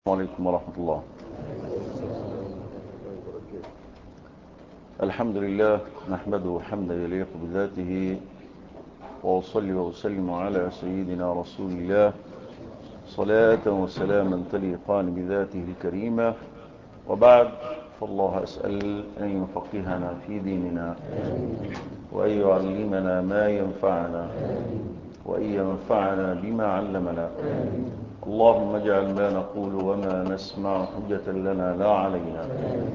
السلام عليكم ورحمة الله. الحمد لله نحمده حمدا يليق بذاته، وأصلي وأسلم على سيدنا رسول الله صلاة وسلاما تليقان بذاته الكريمة. وبعد، فالله أسأل أن يفقهنا في ديننا، وأن يعلمنا ما ينفعنا، وأن ينفعنا بما علمنا. اللهم اجعل ما نقول وما نسمع حجة لنا لا علينا،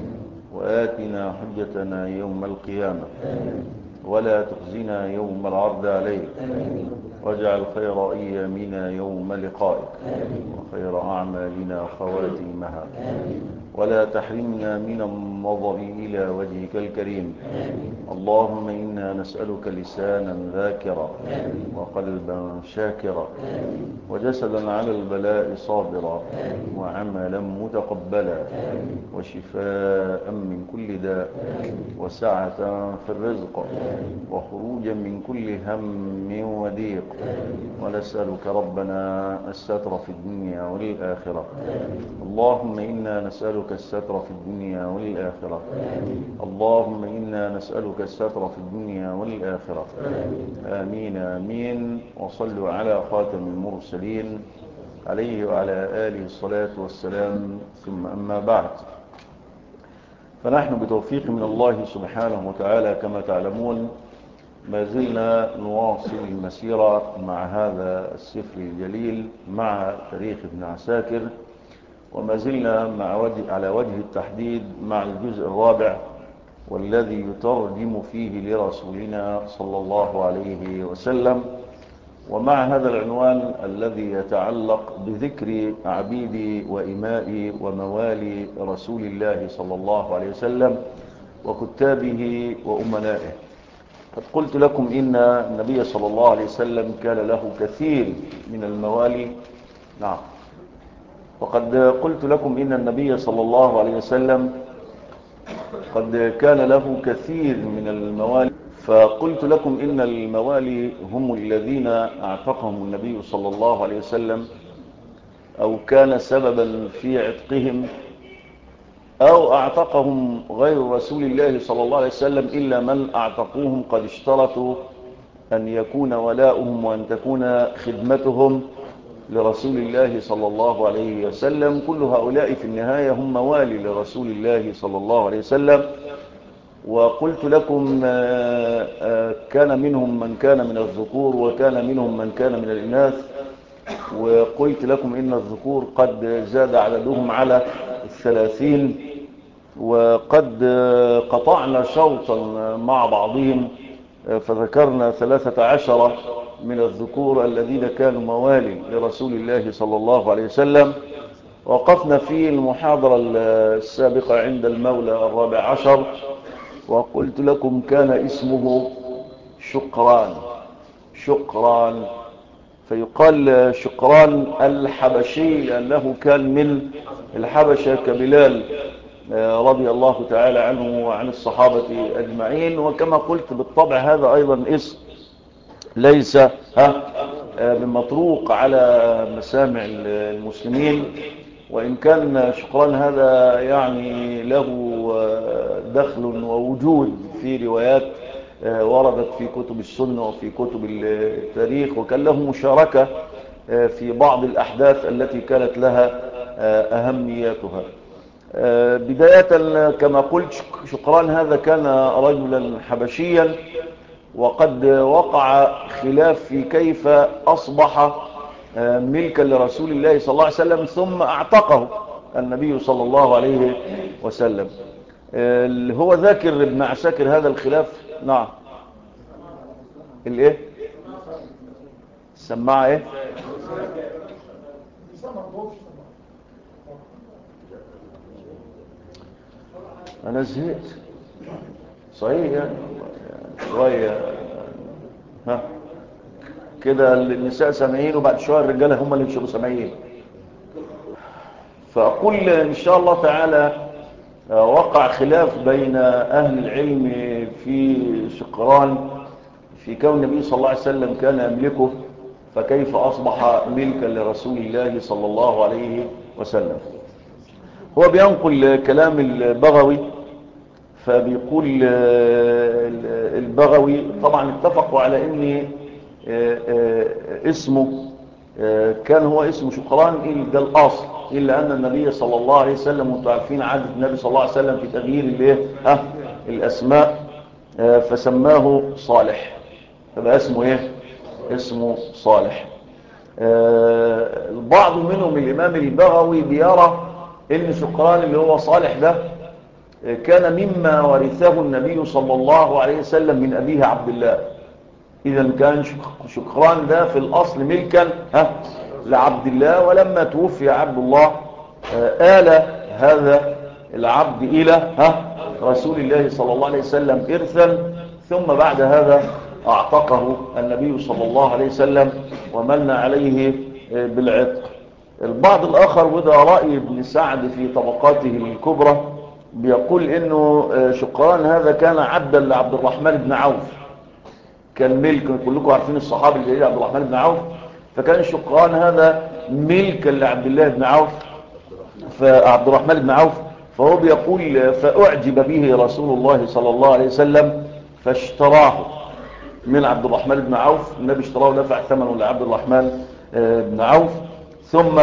وآتنا حجتنا يوم القيامة، ولا تخزنا يوم العرض عليك، واجعل خير أيامنا يوم لقائك، وخير أعمالنا خواتيمها، ولا تحرمنا من النظر إلى وجهك الكريم. اللهم إنا نسألك لسانا ذاكرا، وقلبا شاكرا، وجسدا على البلاء صابرا، وعملا متقبلا، وشفاء من كل داء، وسعة في الرزق، وخروجا من كل هم وضيق. ونسألك ربنا الستر في الدنيا والآخرة. اللهم إنا نسألك الستر في الدنيا والآخرة. اللهم إنا نسألك الستر في الدنيا والآخرة. آمين آمين. وصلوا على خاتم المرسلين عليه وعلى آله الصلاة والسلام. ثم أما بعد، فنحن بتوفيق من الله سبحانه وتعالى كما تعلمون ما زلنا نواصل المسيرة مع هذا السفر الجليل، مع تاريخ ابن عساكر، وما زلنا على وجه التحديد مع الجزء الرابع، والذي يترجم فيه لرسولنا صلى الله عليه وسلم، ومع هذا العنوان الذي يتعلق بذكر عبيد وإماء وموالي رسول الله صلى الله عليه وسلم وكتابه وأمنائه. قد قلت لكم إن النبي صلى الله عليه وسلم كان له كثير من الموالي. نعم. وقد قلت لكم إن النبي صلى الله عليه وسلم قد كان له كثير من الموالي، فقلت لكم إن الموالي هم الذين اعتقهم النبي صلى الله عليه وسلم، أو كان سببا في عتقهم، أو اعتقهم غير رسول الله صلى الله عليه وسلم، إلا من اعتقوهم قد اشترطوا أن يكون ولاؤهم وأن تكون خدمتهم لرسول الله صلى الله عليه وسلم. كل هؤلاء في النهاية هم موالي لرسول الله صلى الله عليه وسلم. وقلت لكم كان منهم من كان من الذكور، وكان منهم من كان من الإناث. وقلت لكم إن الذكور قد زاد عددهم على 30، وقد قطعنا شوطا مع بعضهم فذكرنا 13 من الذكور الذين كانوا موالي لرسول الله صلى الله عليه وسلم. وقفنا في المحاضرة السابقة عند المولى 14، وقلت لكم كان اسمه شقران، فيقال شقران الحبشي لأنه كان من الحبشة كبلال رضي الله تعالى عنه وعن الصحابة أجمعين. وكما قلت بالطبع هذا أيضا اسم ليس بمطروق على مسامع المسلمين، وإن كان شقران هذا يعني له دخل ووجود في روايات وردت في كتب السنة وفي كتب التاريخ، وكان له مشاركة في بعض الأحداث التي كانت لها أهميتها. بداية كما قلت، شقران هذا كان رجلا حبشيا، وقد وقع خلاف في كيف أصبح ملكا لرسول الله صلى الله عليه وسلم ثم اعتقه النبي صلى الله عليه وسلم. هو ذاكر ابن عساكر هذا الخلاف. نعم. الايه؟ السماعة ايه؟ انا زهقت صحيح يعني شوية كده النساء سامعين، وبعد شوية الرجالة هم اللي مش سامعين. فأقول إن شاء الله تعالى وقع خلاف بين أهل العلم في شقران، في كون النبي صلى الله عليه وسلم كان يملكه، فكيف أصبح ملكا لرسول الله صلى الله عليه وسلم. هو بينقل كلام البغوي، فبيقول البغوي طبعا اتفقوا على ان اسمه كان هو اسمه شقران، ده الاصل، الا ان النبي صلى الله عليه وسلم، وانتم عارفين عادة النبي صلى الله عليه وسلم في تغيير الاسماء، فسماه صالح، فبقى اسمه ايه؟ اسمه صالح. البعض منهم الامام البغوي بيرى ان شقران اللي هو صالح ده كان مما ورثه النبي صلى الله عليه وسلم من أبيه عبد الله. إذا كان شقران ده في الأصل ملكا لعبد الله، ولما توفي عبد الله آل هذا العبد إلى رسول الله صلى الله عليه وسلم إرثا، ثم بعد هذا أعتقه النبي صلى الله عليه وسلم ومن عليه بالعتق. البعض الآخر، وده رأي ابن سعد في طبقاته الكبرى، بيقول انه شقران هذا كان عبدا لعبد الرحمن بن عوف، كان ملك، كلكم عارفين الصحابي الجليل عبد الرحمن بن عوف، فكان شقران هذا ملكا لعبد الله بن عوف، فعبد الرحمن بن عوف، فهو بيقول فأعجب به رسول الله صلى الله عليه وسلم فاشتراه من عبد الرحمن بن عوف. النبي اشتراه ودفع ثمنه لعبد الرحمن بن عوف، ثم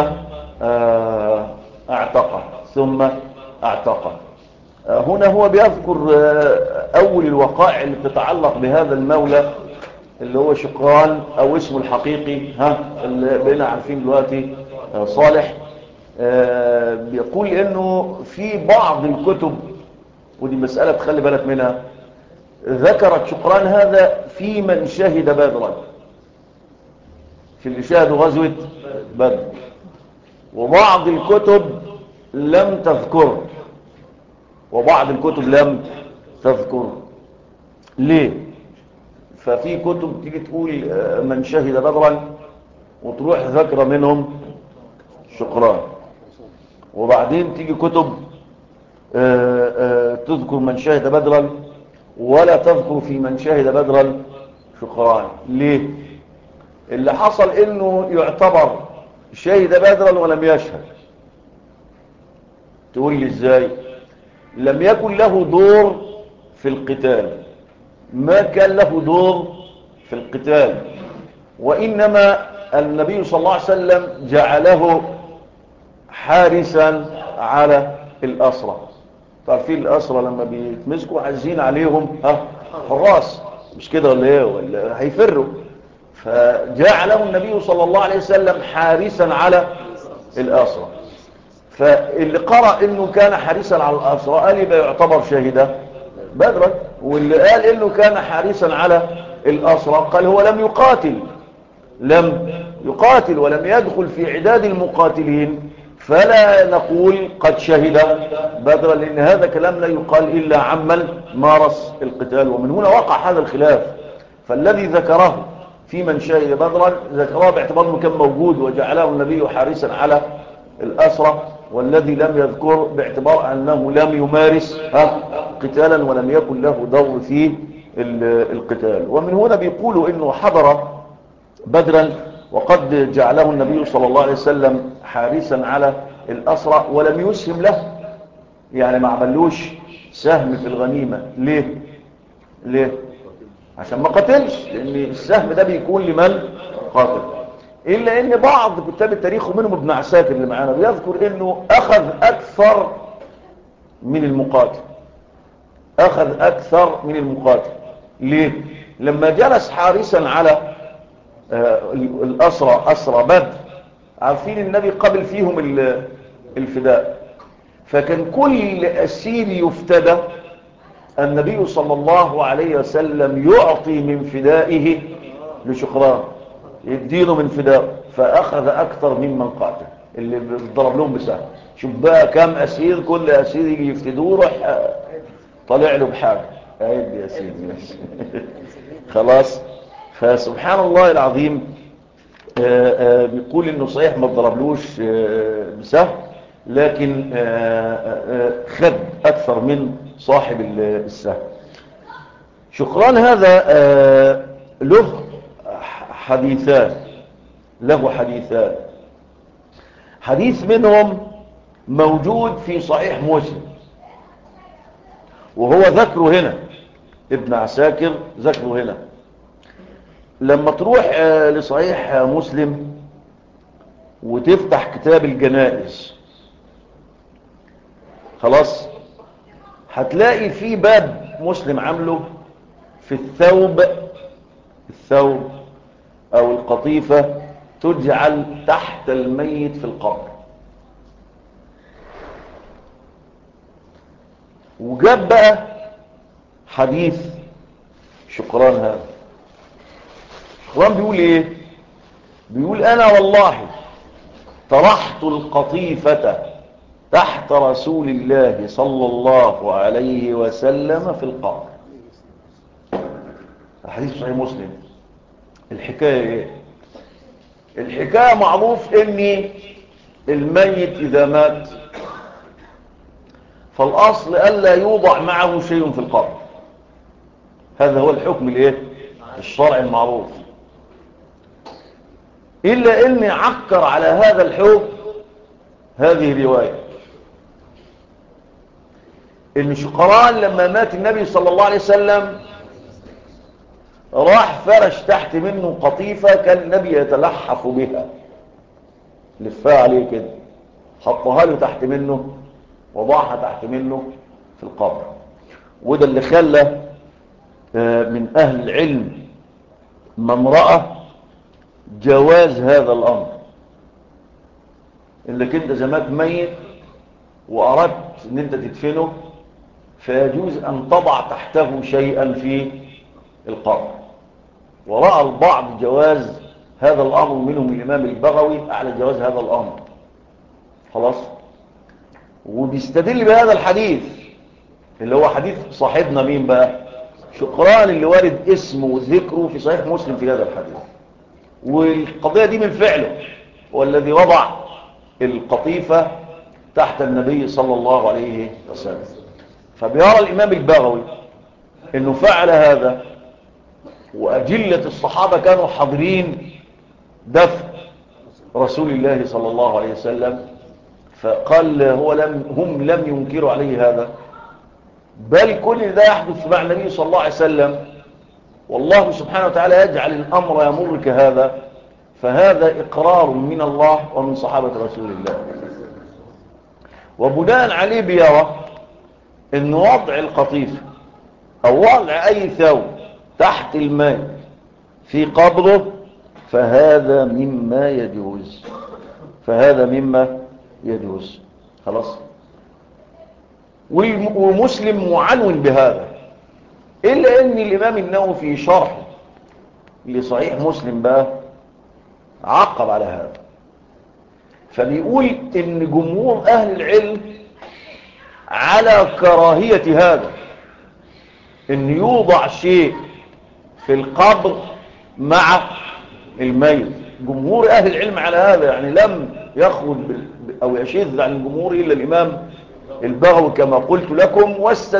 اعتقه. هنا هو بيذكر أول الوقائع اللي بتتعلق بهذا المولى اللي هو شقران، أو اسمه الحقيقي اللي بقينا عارفين دلوقتي صالح. بيقول إنه في بعض الكتب، ودي مسألة تخلي بالك منها، ذكرت شقران هذا في من شهد بدرا، في اللي شاهدوا غزوة بدر، وبعض الكتب لم تذكره، ليه؟ ففي كتب تيجي تقول من شهد بدرا وتروح ذكر منهم شقران، وبعدين تيجي كتب تذكر من شهد بدرا ولا تذكر في من شهد بدرا شقران. ليه؟ اللي حصل انه يعتبر شهد بدرا ولم يشهد. تقول لي ازاي؟ لم يكن له دور في القتال، ما كان له دور في القتال، وإنما النبي صلى الله عليه وسلم جعله حارسا على الأسرى. تعرفين الأسرى لما بيتمسكوا عايزين عليهم حراس، مش كده ولا ايه؟ ولا هيفروا، فجعله النبي صلى الله عليه وسلم حارسا على الأسرى. فاللي قرأ انه كان حارسا على الأسرى قال يبقى يعتبر شهيدا بدرا، واللي قال انه كان حارسا على الأسرى قال هو لم يقاتل ولم يدخل في عداد المقاتلين، فلا نقول قد شهد بدرا، لأن هذا كلام لا يقال إلا عمن مارس القتال. ومن هنا وقع هذا الخلاف، فالذي ذكره في من شهد بدرا ذكره باعتبار انه كان موجود وجعله النبي حارسا على الأسرى، والذي لم يذكر باعتبار أنه لم يمارس قتالا ولم يكن له دور في القتال. ومن هنا بيقولوا انه حضر بدرا وقد جعله النبي صلى الله عليه وسلم حارسا على الأسرى ولم يسهم له، يعني ما عملوش سهم في الغنيمة. ليه؟ عشان ما قتلش، لأن السهم ده بيكون لمن قاتل. إلا أن بعض كتاب التاريخ ومنهم ابن عساكر اللي معانا بيذكر أنه أخذ أكثر من المقاتل. ليه؟ لما جلس حارسا على أسرى بدر، عارفين النبي قبل فيهم الفداء، فكان كل أسير يفتدى النبي صلى الله عليه وسلم يعطي من فدائه لشقران، يديله من فدائه، فأخذ أكثر ممن قاتل اللي ضرب لهم بسهم. شوف بقى كام أسير، كل أسير يجي يفتدوه روح طلع له بحاجة عيد يا سيدي خلاص. فسبحان الله العظيم، بيقول انه صحيح ما ضربلوش بسهم، لكن خد اكثر من صاحب السهم. شقران هذا له حديثان. حديث منهم موجود في صحيح مسلم، وهو ذكره هنا، ابن عساكر ذكره هنا. لما تروح لصحيح مسلم وتفتح كتاب الجنائز، خلاص، هتلاقي في باب مسلم عامله في الثوب او القطيفة تجعل تحت الميت في القبر. وجاب بقى حديث شقران هذا. شقران بيقول ايه؟ بيقول انا والله طرحت القطيفة تحت رسول الله صلى الله عليه وسلم في القبر. الحديث صحيح مسلم. الحكاية ايه؟ الحكاية معروف ان الميت اذا مات فالاصل الا يوضع معه شيء في القبر. هذا هو الحكم الايه؟ الشرعي المعروف. الا اني عكر على هذا الحكم هذه الرواية، ان شقران لما مات النبي صلى الله عليه وسلم راح فرش تحت منه قطيفة كان النبي يتلحف بها، لفها عليه كده، حطها له تحت منه، وضعها تحت منه في القبر. وده اللي خلى من اهل العلم من رأى جواز هذا الامر، انك انت زمات ميت واردت ان انت تدفنه، فيجوز ان تضع تحته شيئا في القبر. ورأى البعض جواز هذا الامر، منهم الامام البغوي على جواز هذا الامر، خلاص. وبيستدل بهذا الحديث اللي هو حديث صاحبنا مين بقى؟ شقران، اللي وارد اسمه وذكره في صحيح مسلم في هذا الحديث. والقضية دي من فعله، والذي وضع القطيفة تحت النبي صلى الله عليه وسلم. فبيرى الإمام البغوي أنه فعل هذا، وأجلة الصحابة كانوا حاضرين دفن رسول الله صلى الله عليه وسلم، فقال هم لم ينكروا عليه هذا، بل كل ده يحدث مع النبي صلى الله عليه وسلم، والله سبحانه وتعالى يجعل الأمر يمر كهذا، فهذا إقرار من الله ومن صحابة رسول الله. وبناء عليه بيرى أن وضع القطيفة أو وضع أي ثوب تحت الماء في قبره فهذا مما يجوز، فهذا مما يجوز، خلاص. ومسلم معنون بهذا، إلا أن الإمام النووي في شرح لصحيح مسلم بقى عقب على هذا، فبيقول إن جمهور أهل العلم على كراهية هذا، إن يوضع شيء في القبر مع الميت. جمهور أهل العلم على هذا، يعني لم يخرج أو يشذ عن الجمهور إلا الإمام البغوي كما قلت لكم،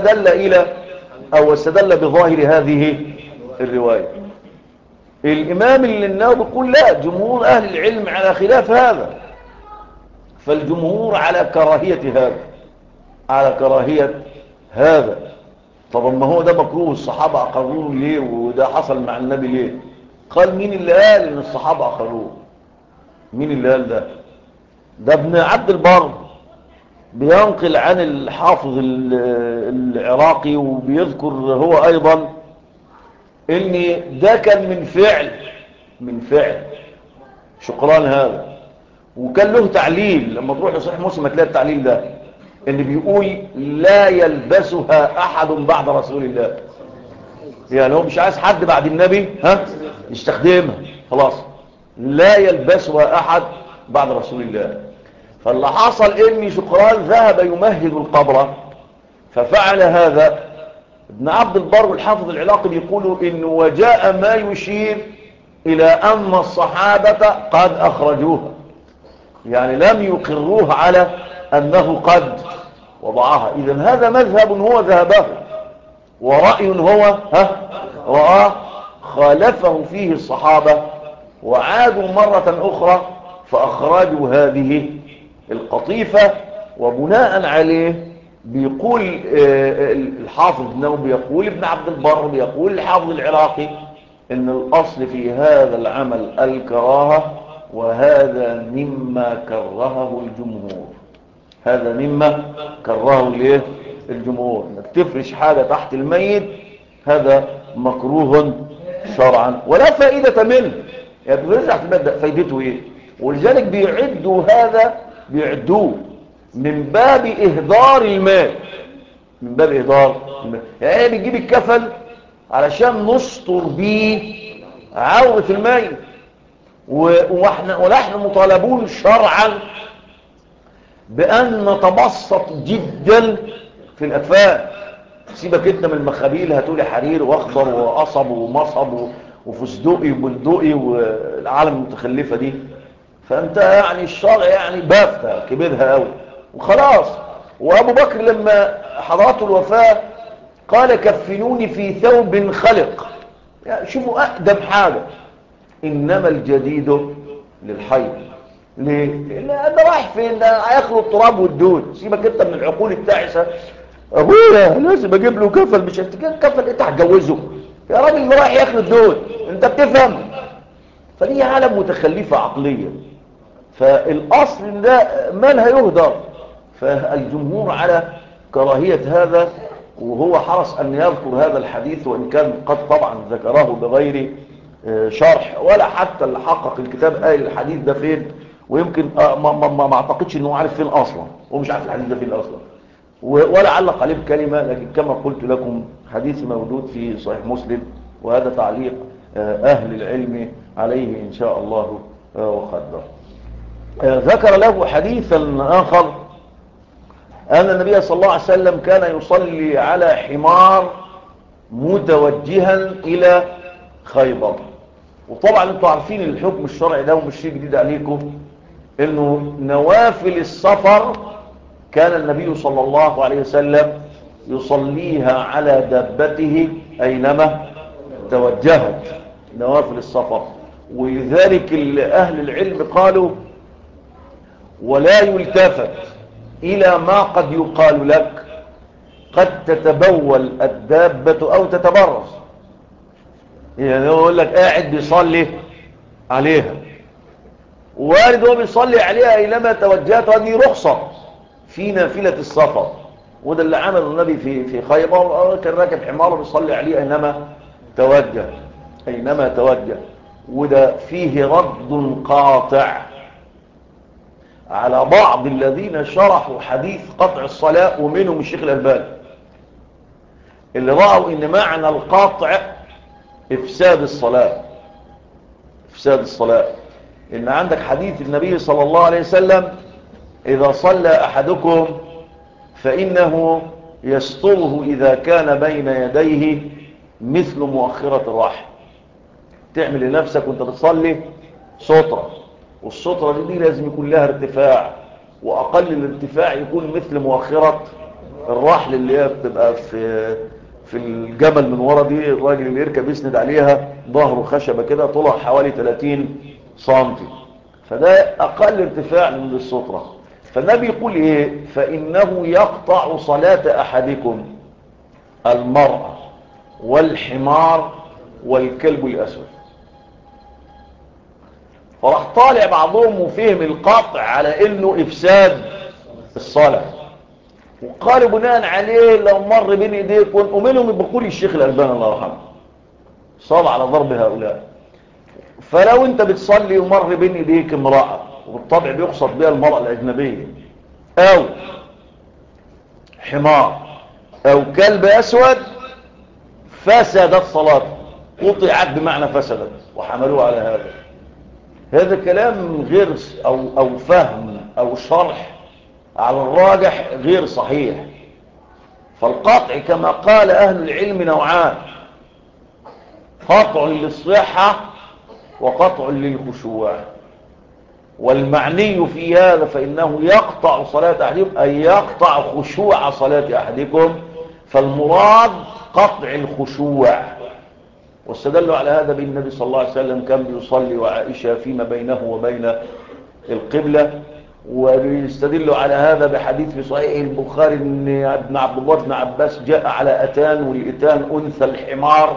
واستدل بظاهر هذه الرواية. الإمام النووي يقول لا، جمهور أهل العلم على خلاف هذا، فالجمهور على كراهية هذا. طب ما هو ده مكروه، الصحابة أقروه ليه؟ وده حصل مع النبي ليه؟ قال مين اللي قال إن الصحابة أقروه؟ مين اللي قال ده؟ ده ابن عبد البر بينقل عن الحافظ العراقي، وبيذكر هو أيضا إن ده كان من فعل شقران هذا. وكان له تعليل، لما تروح لصحيح مسلم هتلاقي التعليل ده، إن بيقول لا يلبسها أحد بعد رسول الله، يعني هو مش عايز حد بعد النبي يستخدمها، خلاص، لا يلبسها أحد بعد رسول الله. فاللي حصل إن شقران ذهب يمهد القبر ففعل هذا. ابن عبد البر والحافظ العراقي بيقولوا إنه وجاء ما يشير إلى أن الصحابة قد أخرجوها، يعني لم يقروها على أنه قد وضعها. إذن هذا مذهب هو ذهبه، ورأي هو رآه خالفه فيه الصحابة، وعادوا مرة أخرى فأخرجوا هذه القطيفة وبناء عليه بيقول الحافظ النووي، بيقول ابن عبد البر، بيقول الحافظ العراقي ان الاصل في هذا العمل الكراهة، وهذا مما كرهه الجمهور. هذا مما كرهه ليه الجمهور، انك تفرش حاجة تحت الميت، هذا مكروه شرعا ولا فائدة منه. يعني تفرش تحت الميت ده فايدته ايه؟ ولذلك بيعدوه من باب اهدار المال، من باب اهدار المال. يعني بيجيب الكفل علشان نستر بيه عورة الميت، ونحن مطالبون شرعا بأن نتبسط جدا في الأكفان. سيبك انت من المخابيل، هتقولي حرير واخضر وقصب ومصب وفستقي وبندقي والعالم المتخلفة دي، فانت يعني الشرع يعني بافتة كبيرها قوي وخلاص. وابو بكر لما حضرته الوفاة قال كفنوني في ثوب خلق. يعني شوفوا اقدم حاجة، انما الجديد للحي. ليه؟ لان ده رايح فين؟ ده هياكلوا التراب والدود. سيبك انت من العقول التعسه، ابويا لازم اجيب له كفل، مش كفل انت هتجوزه يا راجل، اللي رايح ياكل الدود انت بتفهم؟ فدي عالم متخلفه عقليا. فالاصل ان ده مال هيهدر. فالجمهور على كراهيه هذا، وهو حرص ان يذكر هذا الحديث، وان كان قد طبعا ذكره بغير شرح، ولا حتى اللي حقق الكتاب قال الحديث ده فين، ويمكن ما اعتقدش انه عارف فين اصلا، ومش عارف الحديث ده فين اصلا، ولا علق عليه بكلمة. لكن كما قلت لكم حديث موجود في صحيح مسلم، وهذا تعليق اهل العلم عليه ان شاء الله وقدر. ذكر له حديثا اخر ان النبي صلى الله عليه وسلم كان يصلي على حمار متوجها الى خيبر. وطبعا انتوا عارفين الحكم الشرعي ده ومش شيء جديد عليكم، انه نوافل السفر كان النبي صلى الله عليه وسلم يصليها على دابته اينما توجهت، نوافل السفر. ولذلك اهل العلم قالوا ولا يلتفت الى ما قد يقال لك قد تتبول الدابة او تتبرز. يعني هو يقول لك قاعد بيصلي عليها، وارد هو بيصلي عليها اينما توجهت، وهذه رخصة في نافلة السفر. وده اللي عمله النبي في خيبر، كان راكب حماره بيصلي عليه اينما توجه. وده فيه رد قاطع على بعض الذين شرحوا حديث قطع الصلاة، ومنهم الشيخ الألباني، اللي رأوا ان معنى القطع افساد الصلاة. ان عندك حديث النبي صلى الله عليه وسلم اذا صلى احدكم فانه يستره اذا كان بين يديه مثل مؤخرة الرحل. تعمل لنفسك وانت بتصلي سترة، والسترة دي لازم يكون لها ارتفاع، واقل الارتفاع يكون مثل مؤخرة الرحل اللي هي بتبقى في الجبل من ورا دي، الراجل اللي يركب يسند عليها ظهره خشبة كده طولها حوالي 30 سنتي، فده اقل ارتفاع من السترة. فالنبي يقول ايه؟ فانه يقطع صلاة احدكم المرأة والحمار والكلب الاسود. فراح طالع بعضهم وفهم القطع على انه افساد الصلاة، وقالوا بناء عليه لو مر بين ايديك، ومنهم بقول الشيخ الألباني الله يرحمه صار على ضرب هؤلاء. فلو انت بتصلي ومر بين ايديك امرأة، وبالطبع بيقصد بها المرأة الأجنبية، او حمار او كلب اسود، فسدت صلاته، قطعت بمعنى فسدت، وحملوه على هذا كلام غير او فهم او شرح على الراجح غير صحيح. فالقطع كما قال اهل العلم نوعان: قطع للصحة وقطع للخشوع. والمعني في هذا فإنه يقطع صلاة أحدكم أي يقطع خشوع صلاة أحدكم، فالمراد قطع الخشوع. واستدلوا على هذا بالنبي صلى الله عليه وسلم كان بيصلي وعائشة فيما بينه وبين القبلة، ويستدلوا على هذا بحديث في صحيح البخاري ان ابن عبد الله بن عباس جاء على أتان، والإتان أنثى الحمار،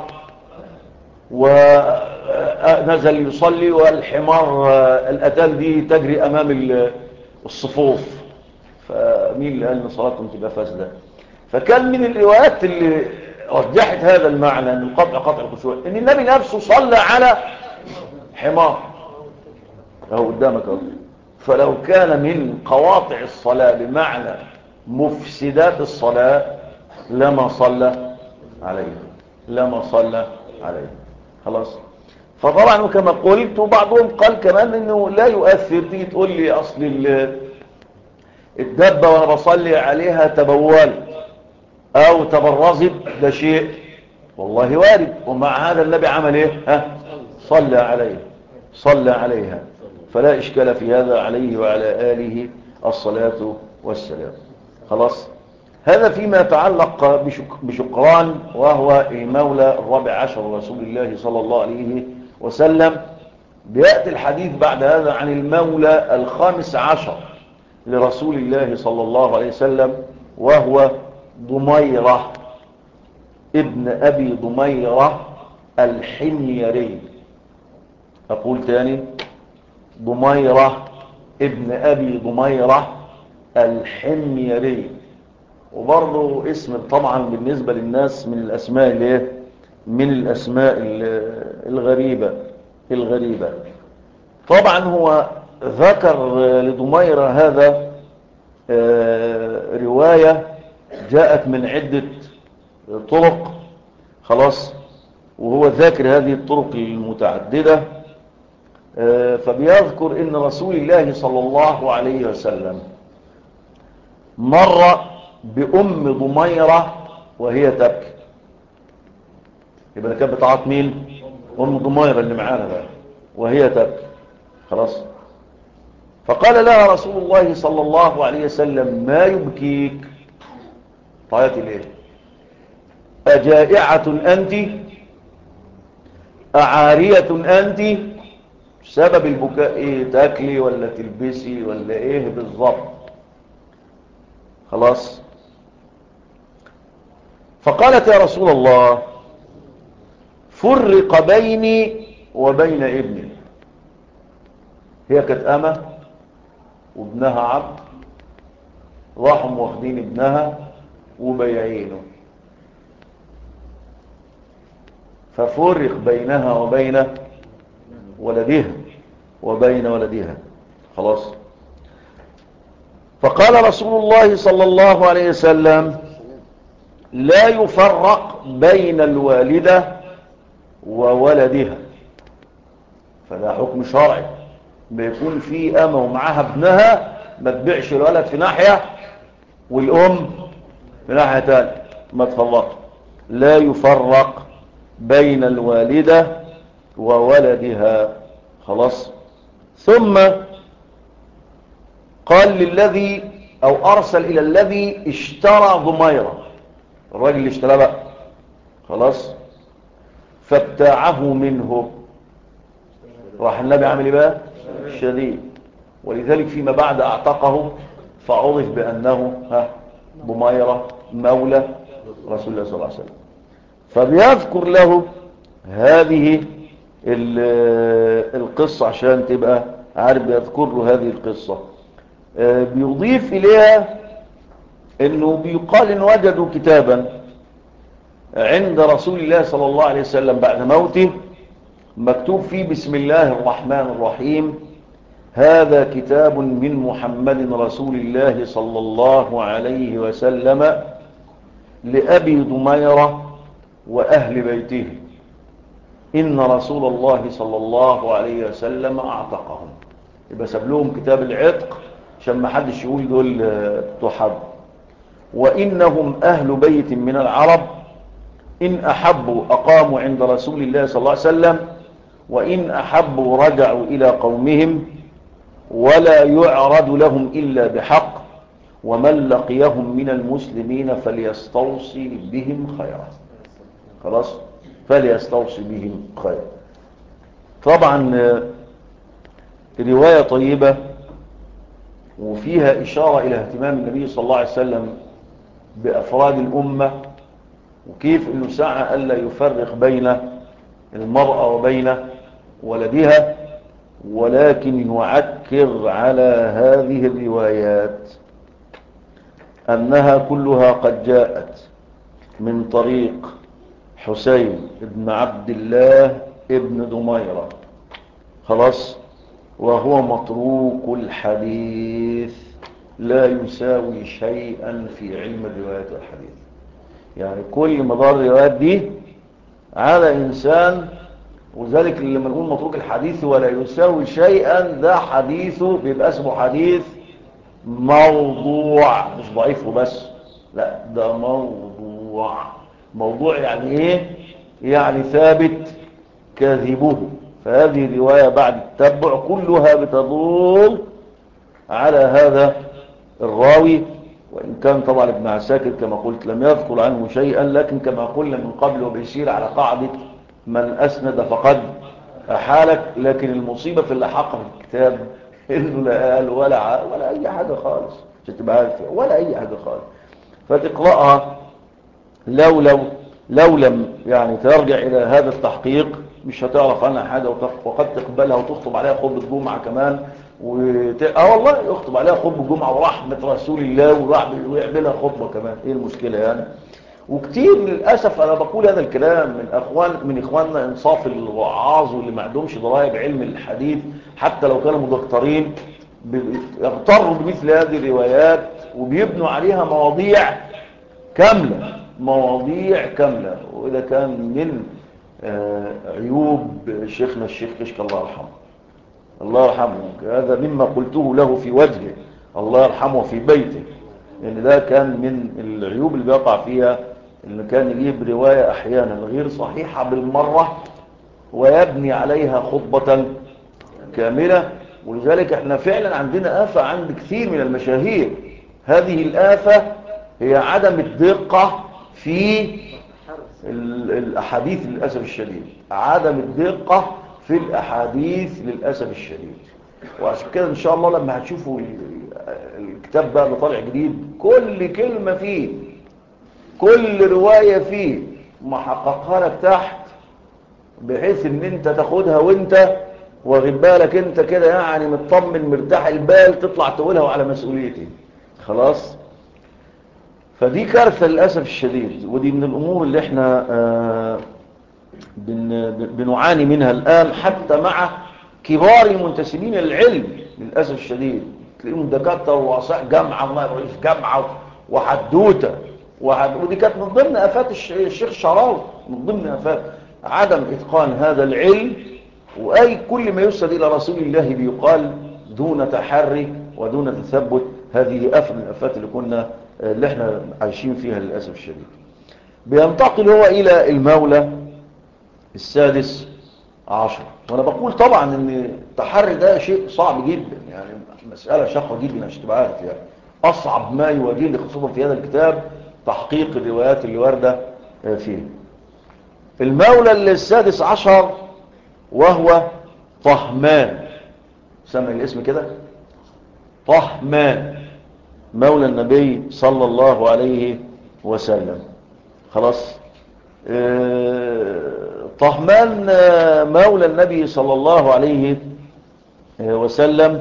ونزل يصلي والحمار الأتان دي تجري أمام الصفوف، فمين اللي قال ان صلاتهم تبقى فاسده؟ فكان من الروايات اللي رجحت هذا المعنى ان القطع قطع الخشوع ان النبي نفسه صلى على حمار اهو قدامك اهو. فلو كان من قواطع الصلاه بمعنى مفسدات الصلاه لما صلى عليه، لما صلى عليه. خلاص. فطبعا كما قلت، وبعضهم قال كمان انه لا يؤثر. تيجي تقول لي اصل الدبه وانا بصلي عليها تبولت او تبرزت، ده شيء والله وارد، ومع هذا النبي عمل ايه؟ صلى عليه، صلى عليها، فلا اشكال في هذا عليه وعلى آله الصلاة والسلام. خلاص. هذا فيما يتعلق بشقران، وهو المولى الرابع عشر رسول الله صلى الله عليه وسلم. بيأتي الحديث بعد هذا عن المولى الخامس عشر لرسول الله صلى الله عليه وسلم، وهو ضميرة ابن أبي ضميرة الحميري. أقول تاني، ضميرة ابن أبي ضميرة الحميري. وبرضه اسم طبعا بالنسبة للناس من الأسماء الايه؟ من الأسماء الغريبة. طبعا هو ذكر لضميرة هذا رواية جاءت من عدة طرق. خلاص. وهو ذاكر هذه الطرق المتعددة. فبيذكر ان رسول الله صلى الله عليه وسلم مر بأم ضميرة وهي تبكي. يبقى كانت بتعاط مين؟ أم ضميرة اللي معانا بقى وهي تبكي. خلاص. فقال لها رسول الله صلى الله عليه وسلم: ما يبكيك؟ طياتي ليه؟ أجائعة أنت؟ أعارية أنت؟ سبب البكاء ايه؟ تاكلي ولا تلبسي ولا ايه بالضبط؟ خلاص. فقالت: يا رسول الله، فرق بيني وبين ابني. هي كانت أمة وابنها عبد، راحوا واخدين ابنها وبيعينه، ففرق بينها وبين ولدها. خلاص. فقال رسول الله صلى الله عليه وسلم: لا يفرق بين الوالدة وولدها. فده حكم شرعي، بيكون في أمة ومعها ابنها ما تبيعش الولد في ناحية والأم في ناحية تانية، ما تفرقش. لا يفرق بين الوالدة وولدها. خلاص. ثم قال للذي أو أرسل إلى الذي اشترى ضميرة، الراجل اللي اشترى بقى. خلاص. فابتاعه منه. راح النبي عمل ايه بقى؟ شديد. ولذلك فيما بعد اعتقه، فعرف بأنه ضميرة مولى رسول الله صلى الله عليه وسلم. فبيذكر له هذه القصة عشان تبقى عارف، بيذكر له هذه القصة. بيضيف إليها انه بيقال ان وجدوا كتابا عند رسول الله صلى الله عليه وسلم بعد موته مكتوب فيه: بسم الله الرحمن الرحيم، هذا كتاب من محمد رسول الله صلى الله عليه وسلم لأبي ضميرة وأهل بيته، إن رسول الله صلى الله عليه وسلم أعتقهم. يبقى ساب لهم كتاب العتق عشان ما حدش يقول دول تحب. وإنهم أهل بيت من العرب، إن أحبوا أقاموا عند رسول الله صلى الله عليه وسلم، وإن أحبوا رجعوا إلى قومهم، ولا يعرض لهم إلا بحق، ومن لقيهم من المسلمين فليستوصي بهم خيرا. خلاص. فليستوصي بهم خيرا. طبعا رواية طيبة وفيها إشارة إلى اهتمام النبي صلى الله عليه وسلم بأفراد الأمة، وكيف أنه سعى ألا يفرق بين المرأة وبين ولدها، ولكن يعكر على هذه الروايات أنها كلها قد جاءت من طريق حسين بن عبد الله ابن دميرة، خلاص، وهو متروك الحديث لا يساوي شيئا في علم الروايات والحديث. يعني كل مدار الروايات دي على إنسان، وذلك لما نقول متروك الحديث ولا يساوي شيئا، ده حديثه بيبقى اسمه حديث موضوع، مش ضعيف وبس، لا ده موضوع. موضوع يعني ايه؟ يعني ثابت كاذبه. فهذه الرواية بعد التتبع كلها بتدور على هذا الراوي، وإن كان طبعا ابن عساكر كما قلت لم يذكر عنه شيئا، لكن كما قلنا من قبل وبيشير على قاعدة من أسند فقد أحالك. لكن المصيبة في اللي حق في الكتاب إنه لا قال ولا أي حاجة خالص، عشان تبقى عارف، ولا أي حاجة خالص. فتقرأها لو لم يعني ترجع إلى هذا التحقيق مش هتعرف عنها حاجة، وقد تقبلها وتخطب عليها خطبة جمعة كمان والله يخطب عليها خطبة جمعة ورحمة رسول الله ويعملها خطبة كمان. ايه المشكلة يعني؟ وكتير للأسف أنا بقول هذا الكلام من إخواننا إنصاف الوعاظ واللي ما عندهمش ضرائب علم الحديث، حتى لو كانوا مدكترين، يغتروا بمثل هذه الروايات وبيبنوا عليها مواضيع كاملة. وإذا كان من عيوب شيخنا الشيخ كشك الله يرحمه، هذا مما قلته له في وجهه الله يرحمه في بيته، لأن ده كان من العيوب اللي بيقع فيها، اللي كان يجيب رواية أحيانا غير صحيحة بالمرة ويبني عليها خطبة كاملة. ولذلك احنا فعلا عندنا آفة عند كثير من المشاهير. هذه الآفة هي عدم الدقة في الأحاديث للأسف الشديد، عدم الدقة في الأحاديث للأسف الشديد. وعشان كده إن شاء الله لما هتشوفوا الكتاب بقى اللي طالع جديد، كل كلمة فيه، كل رواية فيه محققها لك تحت، بحيث ان انت تاخدها وانت واخد بالك انت كده يعني مطمن مرتاح البال، تطلع تقولها وعلى مسؤوليتي خلاص. فدي كارثة للأسف الشديد، ودي من الأمور اللي احنا بنعاني منها الآن حتى مع كبار المنتسبين للعلم للأسف الشديد. تلاقيهم دكاترة ورؤساء جامعة ورئيس جامعة وحدوتة ودي كانت من ضمن آفات الشيخ الشعراوي، من ضمن آفات عدم إتقان هذا العلم. وأي كل ما يسند إلى رسول الله بيقال دون تحري ودون تثبت. هذه آفة من الآفات اللي احنا عايشين فيها للأسف الشديد. بينتقل هو إلى المولى السادس عشر. وانا بقول طبعا ان التحري ده شيء صعب جدا، يعني مسألة شاقة جدا عشان تبقى عارف. يعني اصعب ما يواجهني خصوصا في هذا الكتاب تحقيق الروايات اللي واردة فيه. المولى السادس عشر وهو طهمان، سمع الاسم كده، طهمان مولى النبي صلى الله عليه وسلم. خلاص. طهمان مولى النبي صلى الله عليه وسلم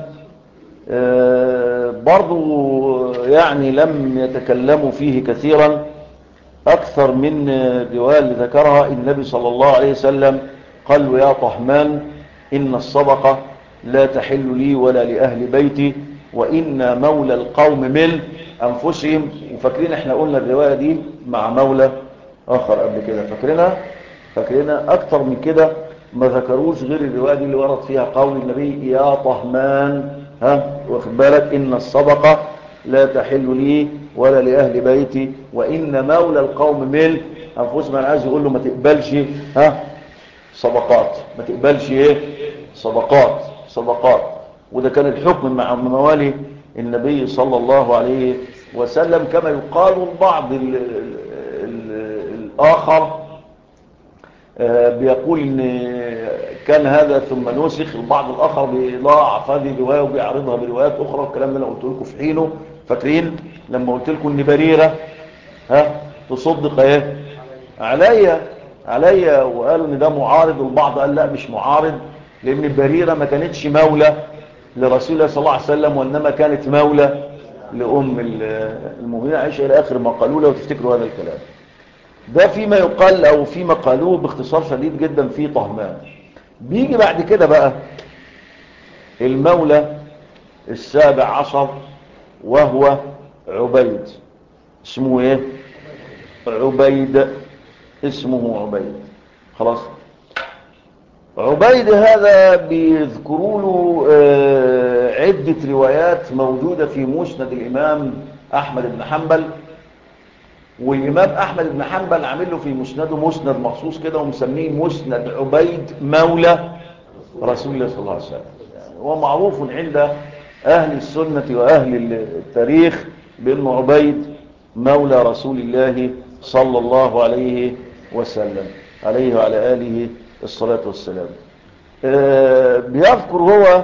برضو يعني لم يتكلموا فيه كثيرا. أكثر من رواية اللي ذكرها النبي صلى الله عليه وسلم قال له يا طهمان إن الصدقة لا تحل لي ولا لأهل بيتي وإن مولى القوم من أنفسهم. وفاكرين احنا قلنا الرواية دي مع مولى آخر قبل كده، فاكرينها أكثر من كده ما ذكروش غير الرواية دي اللي ورد فيها قول النبي يا طهمان، واخد بالك، إن الصدقة لا تحل لي ولا لأهل بيتي وإن مولى القوم من أنفسهم. أنا عايز يقول له ما تقبلش صدقات، ما تقبلش صدقات. وده كان الحكم مع موالي النبي صلى الله عليه وسلم. كما يقال البعض الآخر بيقول ان كان هذا ثم نسخ. البعض الاخر بيضاعف هذه الروايه وبيعرضها بروايات اخرى، والكلام ده انا قلت لكم في حينه. فاكرين لما قلت لكم ان بريره تصدق ايه عليا، وقالوا ان ده معارض، والبعض قال لا مش معارض، لان بريره ما كانتش مولى لرسول الله صلى الله عليه وسلم، وانما كانت مولى لام المؤمنين عائشه، الى اخر ما قالوا له، وتفتكروا هذا الكلام. ده فيما يقال او فيما قالوه باختصار شديد جدا في طهمان. بيجي بعد كده بقى المولى السابع عشر، وهو عبيد. اسمه ايه؟ عبيد، اسمه عبيد. خلاص. عبيد هذا بيذكروا له عدة روايات موجودة في مسند الإمام أحمد بن حنبل. والإمام أحمد بن حنبل عامل له في مسنده مسند مخصوص كده، ومسميه مسند عبيد مولى رسول الله صلى الله عليه وسلم. هو معروف عند أهل السنة وأهل التاريخ بأن عبيد مولى رسول الله صلى الله عليه وسلم، عليه وعلى آله الصلاة والسلام. بيذكر هو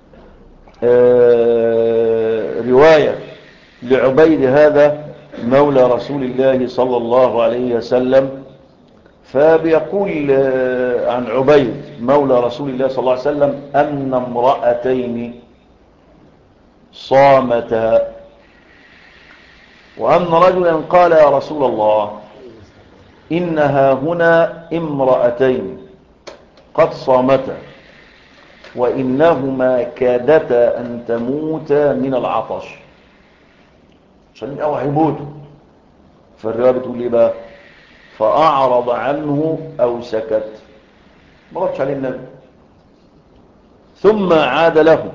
رواية لعبيد هذا مولى رسول الله صلى الله عليه وسلم. فبيقول عن عبيد مولى رسول الله صلى الله عليه وسلم أن امرأتين صامتا، وأن رجلا قال يا رسول الله إنها هنا امرأتين قد صامتا، وإنهما كادتا أن تموتا من العطش، عشان أو هيموتوا. فالرواية بتقول لي بقى فأعرض عنه أو سكت، ما ردش عليه النبي. ثم عاد له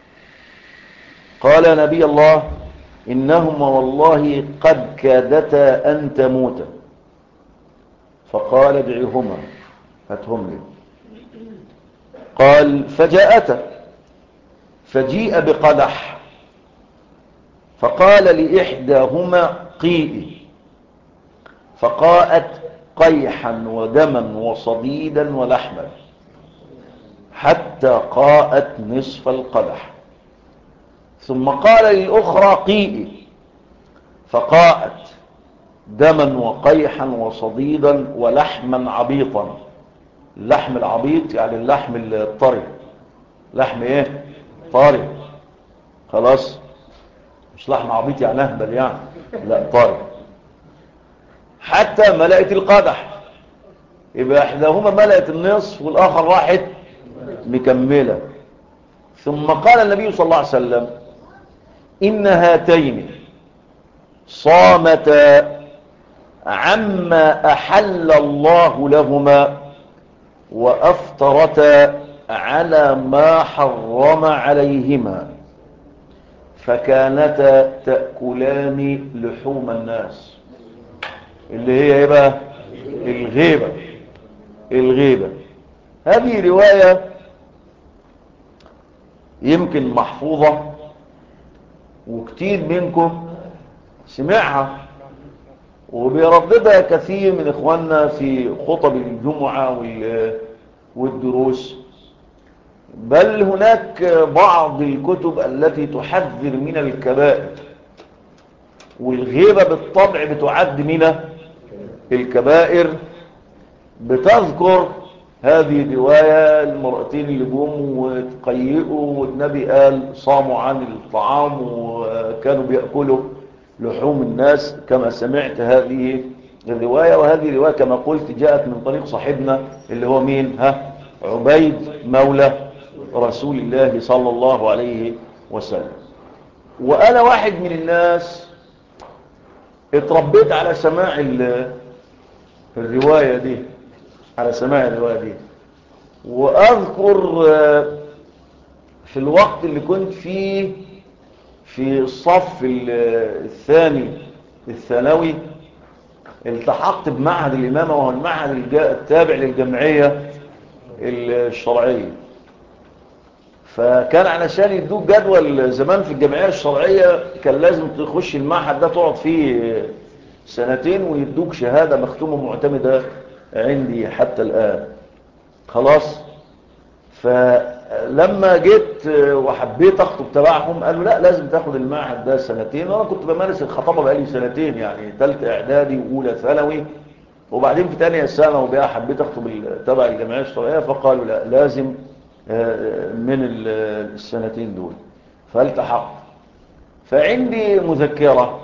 قال نبي الله إنهما والله قد كادتا أن تموتا. فقال ادعهما، هاتهم لي. قال فجاءتا، فجيء بقدح، فقال لإحداهما قيئي، فقاءت قيحا ودما وصديدا ولحما حتى قاءت نصف القدح. ثم قال للأخرى قيئي، فقاءت دما وقيحا وصديدا ولحما عبيطا. اللحم العبيط يعني اللحم الطري، لحم ايه؟ طري. خلاص، مش لحم عبيط يعني اهبل يعني، لا طري. حتى ملأت القدح، يبقى احداهما ملأت النصف والاخر راحت مكملة. ثم قال النبي صلى الله عليه وسلم إن هاتين صامتا عما أحل الله لهما، وأفطرتا على ما حرم عليهما، فكانتا تأكلان لحوم الناس، اللي هي ايه بقى؟ الغيبة. هذه رواية يمكن محفوظة، وكتير منكم سمعها، وبيرددها كثير من إخواننا في خطب الجمعة والدروس. بل هناك بعض الكتب التي تحذر من الكبائر، والغيبة بالطبع بتعد من الكبائر. بتذكر هذه الرواية المرأتين اللي جم وتقيئوا، والنبي قال صاموا عن الطعام وكانوا بيأكلوا لحوم الناس، كما سمعت هذه الرواية. وهذه الرواية كما قلت جاءت من طريق صاحبنا اللي هو مين؟ عبيد مولى رسول الله صلى الله عليه وسلم. وأنا واحد من الناس اتربيت على سماع الرواية دي، على سماع الرواية دي. وأذكر في الوقت اللي كنت فيه في الصف الثاني الثانوي التحقت بمعهد الإمامة، وهو المعهد التابع للجمعية الشرعية. فكان علشان يدوك جدول زمان في الجمعية الشرعية كان لازم تخش المعهد ده تقعد فيه 2 سنين، ويدوك شهادة مختومة معتمدة عندي حتى الآن. خلاص. فلما جيت وحبيت أخطب تبعهم قالوا لا لازم تاخد المعهد ده سنتين، وأنا كنت بمارس الخطابة بقالي سنتين، يعني ثالثه إعدادي وأولى ثانوي، وبعدين في تانية سنة وبقى حبيت أخطب تبع الجمعية الشرعية، فقالوا لا لازم من السنتين دول، فالتحقت. فعندي مذكرة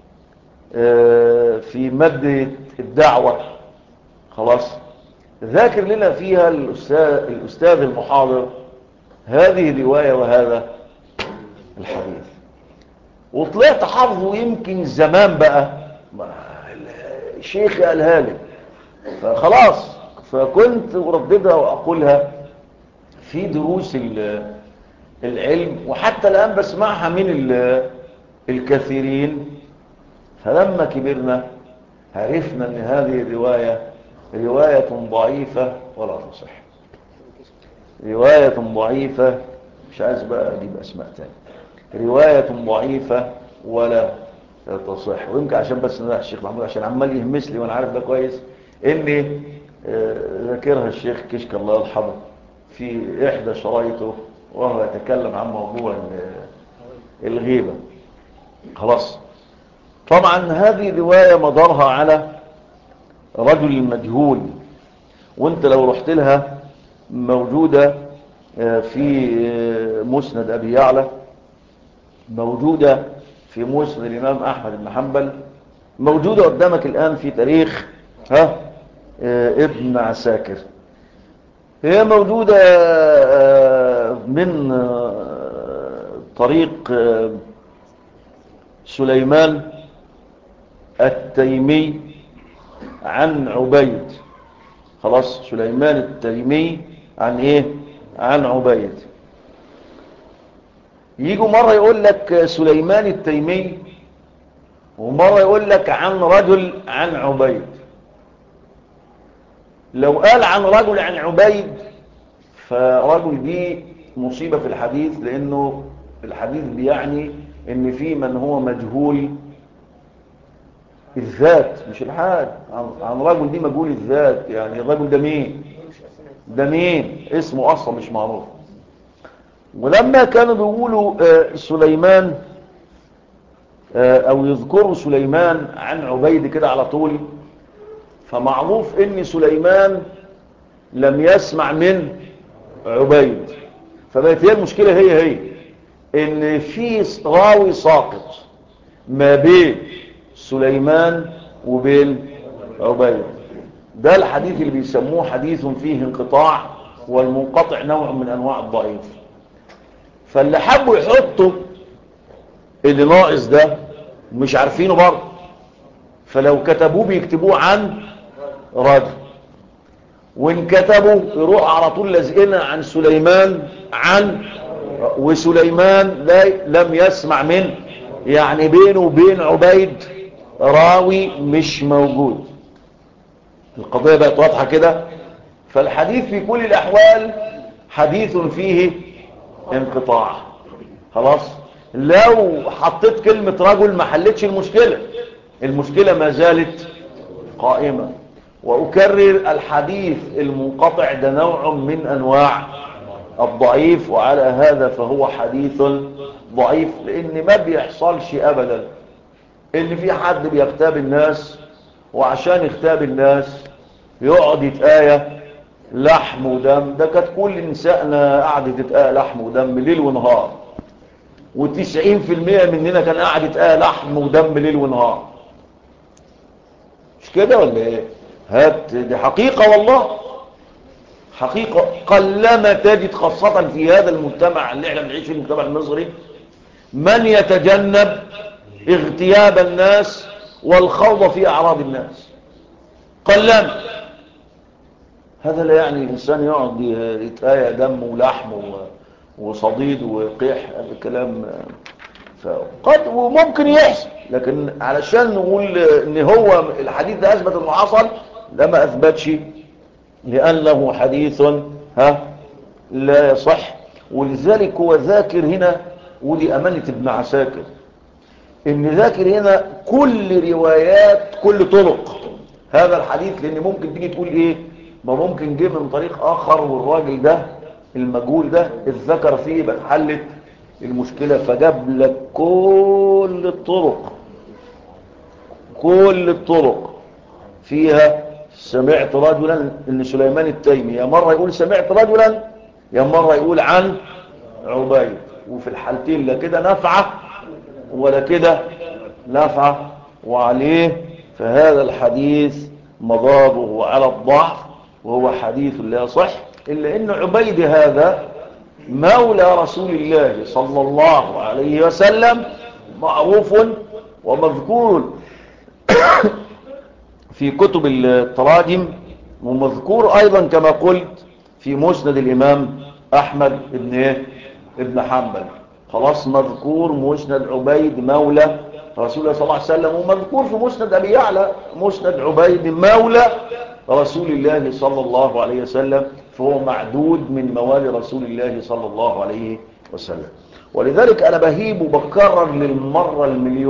في مادة الدعوة، خلاص، ذاكر لنا فيها الأستاذ المحاضر هذه الرواية وهذا الحديث، وطلعت حافظه يمكن زمان بقى، الشيخ قالها لي، فخلاص فكنت أرددها وأقولها في دروس العلم، وحتى الآن بسمعها من الكثيرين. فلما كبرنا عرفنا أن هذه الرواية رواية ضعيفة ولا تصح، رواية ضعيفة، مش عايز بقى أجيب أسماء تاني، رواية ضعيفة ولا تصح. ويمكن عشان بس نرى الشيخ محمود عشان عمال يهمس لي وأنا عارف ده كويس، إني ذاكرها الشيخ كشك الله يرحمه في إحدى شرايطه وهو يتكلم عن موضوع الغيبة. خلاص. طبعا هذه رواية مدارها على رجل مجهول، وانت لو رحت لها موجودة في مسند أبي يعلى، موجودة في مسند الإمام أحمد بن حنبل، موجودة قدامك الآن في تاريخ ابن عساكر. هي موجودة من طريق سليمان التيمي عن عبيد. خلاص. سليمان التيمي عن ايه؟ عن عبيد. يجوا مرة يقول لك سليمان التيمي، ومرة يقول لك عن رجل عن عبيد. لو قال عن رجل عن عبيد فرجل دي مصيبة في الحديث، لأنه الحديث بيعني ان في من هو مجهول الذات مش الحال، عن رجل دي مجهول الذات، يعني الرجل ده مين؟ ده مين؟ اسمه اصلا مش معروف. ولما كانوا بيقولوا سليمان او يذكروا سليمان عن عبيد كده على طول، فمعروف ان سليمان لم يسمع من عبيد، فبقت هي المشكلة هي ان في راوي ساقط ما بين سليمان وبين عبيد. ده الحديث اللي بيسموه حديث فيه انقطاع، والمنقطع نوع من انواع الضعيف. فاللي حبوا يحطوا اللي ناقص ده مش عارفينه برضه، فلو كتبوه بيكتبوه عن رجل، وان كتبوا يروح على طول لازقنا عن سليمان عن، وسليمان لم يسمع منه، يعني بينه وبين عبيد راوي مش موجود. القضية بقت واضحة كده. فالحديث في كل الأحوال حديث فيه انقطاع. خلاص. لو حطيت كلمة رجل ما حلتش المشكلة، المشكلة ما زالت قائمة. وأكرر الحديث المنقطع ده نوع من أنواع الضعيف، وعلى هذا فهو حديث ضعيف، لأن ما بيحصلش أبدا إن في حد بيغتاب الناس، وعشان يغتاب الناس يقعد يتآية لحم ودم. ده كانت كل نسائنا قعدت تتآية لحم ودم ليل ونهار، و90% مننا كان قاعد يتآية لحم ودم ليل ونهار. مش كده ولا ايه؟ هات دي حقيقة والله، حقيقة. قلما تجد خاصة في هذا المجتمع اللي احنا بنعيش فيه، المجتمع المصري، من يتجنب اغتياب الناس والخوض في أعراض الناس. قلما. هذا لا يعني الإنسان يقعد يتآية دم ولحم وصديد وقيح، هذا الكلام قد وممكن يحصل، لكن علشان نقول ان هو الحديث ده اثبت انه حصل، لا ما اثبتش، لانه حديث لا يصح. ولذلك هو ذاكر هنا، ودي امانة ابن عساكر، ان ذاكر هنا كل روايات كل طرق هذا الحديث، لان ممكن تيجي تقول ايه، ما ممكن جه من طريق اخر والراجل ده المجهول ده الذكر فيه، يبقى اتحلت المشكلة. فجاب لك كل الطرق فيها سمعت رجلا، ان سليمان التيمي يا مرة يقول سمعت رجلا، يا مرة يقول عن عبيد، وفي الحالتين لا كده نفعه ولا كده نفعه. وعليه فهذا الحديث مضابه على الضعف، وهو حديث لا صح، إلا إن عبيد هذا مولى رسول الله صلى الله عليه وسلم، معروف ومذكور في كتب التراجم، ومذكور أيضا كما قلت في مسند الإمام أحمد ابن حنبل. خلاص، مذكور مسند عبيد مولى رسول الله صلى الله عليه وسلم، ومذكور في مسند أبي يعلى مسند عبيد مولى رسول الله صلى الله عليه وسلم، فهو معدود من موالي رسول الله صلى الله عليه وسلم. ولذلك أنا بهيب وبكرر للمرة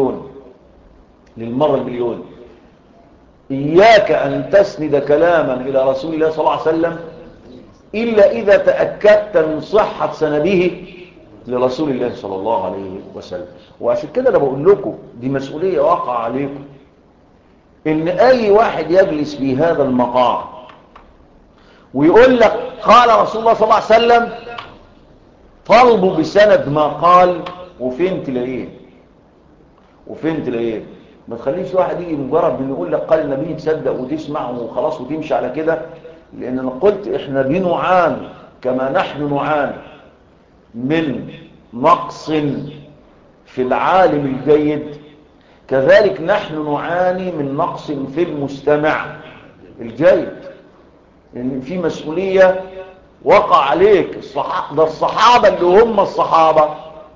المليون، إياك أن تسند كلاما إلى رسول الله صلى الله عليه وسلم إلا إذا تأكدت من صحة سنده لرسول الله صلى الله عليه وسلم. وعشان كده أنا بقول لكم دي مسؤولية واقعة عليكم، إن أي واحد يجلس في هذا المقام ويقول لك قال رسول الله صلى الله عليه وسلم، طالبوا بسند ما قال، وفين تلاقيه. ما تخليش واحد يجي مجرد من يقول لك قال النبي تصدق وتسمع وخلاص وتمشي على كده. لأن أنا قلت إحنا بنعاني كما نحن نعاني من نقص في العالم الجيد، كذلك نحن نعاني من نقص في المستمع الجيد. لأن في مسؤولية وقع عليك. الصحابة اللي هم الصحابة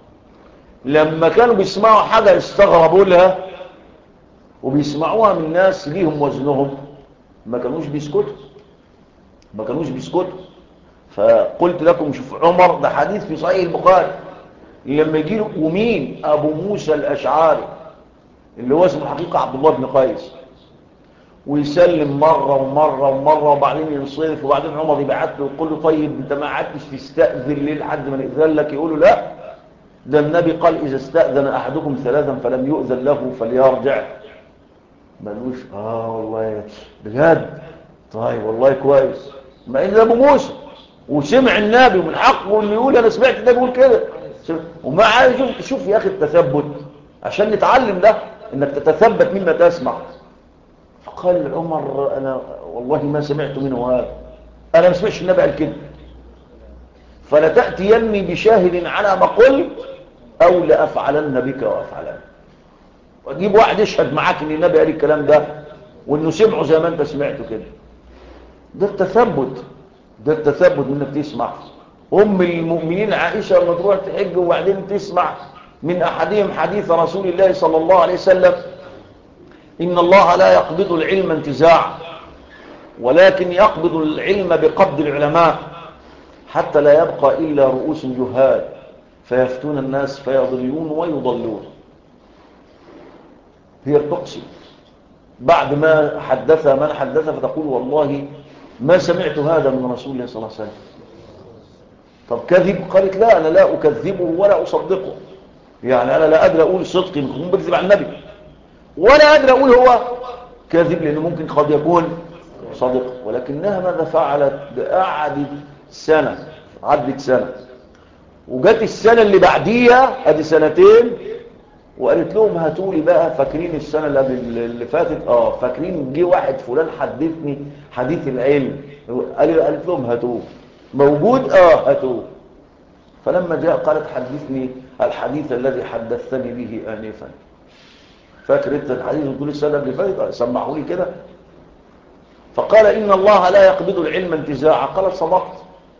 لما كانوا بيسمعوا حاجة يستغربوا لها وبيسمعوها من ناس ليهم وزنهم، ما كانوش بيسكتوا. فقلت لكم شوف عمر، ده حديث في صحيح البخاري، لما يجي له ومين ابو موسى الاشعري اللي هو اسمه حقيقة عبد الله بن قيس، ويسلم مرة وبعدين ينصرف، وبعدين عمر يبعت له يقول له طيب انت ما قعدتش تستأذن ليه لحد ما نأذن لك؟ يقول له لا، ده النبي قال اذا استأذن احدكم ثلاثا فلم يؤذن له فليرجع. مالوش والله بجد، طيب والله كويس، ما ان ابو موسى وسمع النبي ومن حقه انه يقول انا سمعت النبي يقول كده، وما عايز شوف يا اخي التثبت عشان نتعلم ده، انك تتثبت مما تسمع. فقال عمر انا والله ما سمعت منه هذا، انا ما سمعتش النبي قال كده، فلا تأتيني بشاهد على ما قلت او لافعلن بك وافعلن. وتجيب واحد يشهد معاك ان النبي قال الكلام ده وانه سمعه زي ما انت سمعته كده. ده التثبت انك تسمع. ام المؤمنين عائشة لما تروح تحج وبعدين تسمع من احدهم حديث رسول الله صلى الله عليه وسلم، ان الله لا يقبض العلم انتزاعا ولكن يقبض العلم بقبض العلماء حتى لا يبقى الا رؤوس جهال فيفتون الناس فيضلون ويضلون. هي تقسم بعد ما حدث من حدث فتقول والله ما سمعت هذا من رسول الله صلى الله عليه وسلم. طب كذب؟ قالت لا، أنا لا أكذبه ولا أصدقه، يعني أنا لا أدري أقول صدقي ممكن بكذب عن النبي، ولا أدري أقول هو كذب لأنه ممكن قد يكون صادق. ولكنها ماذا فعلت؟ عدت سنة وجت السنة اللي بعديها ادي سنتين، وقالت لهم هاتوا لي بقى، فاكرين السنة اللي فاتت فاكرين جه واحد فلان حدثني حديث العلم، قالت لهم هاتوه موجود هاتوه. فلما جاء قالت حدثني الحديث الذي حدثني به آنفا. فاكر انت الحديث طول السنة اللي فاتت؟ سمعوا لي كده. فقال إن الله لا يقبض العلم انتزاعا. قالت صدقت،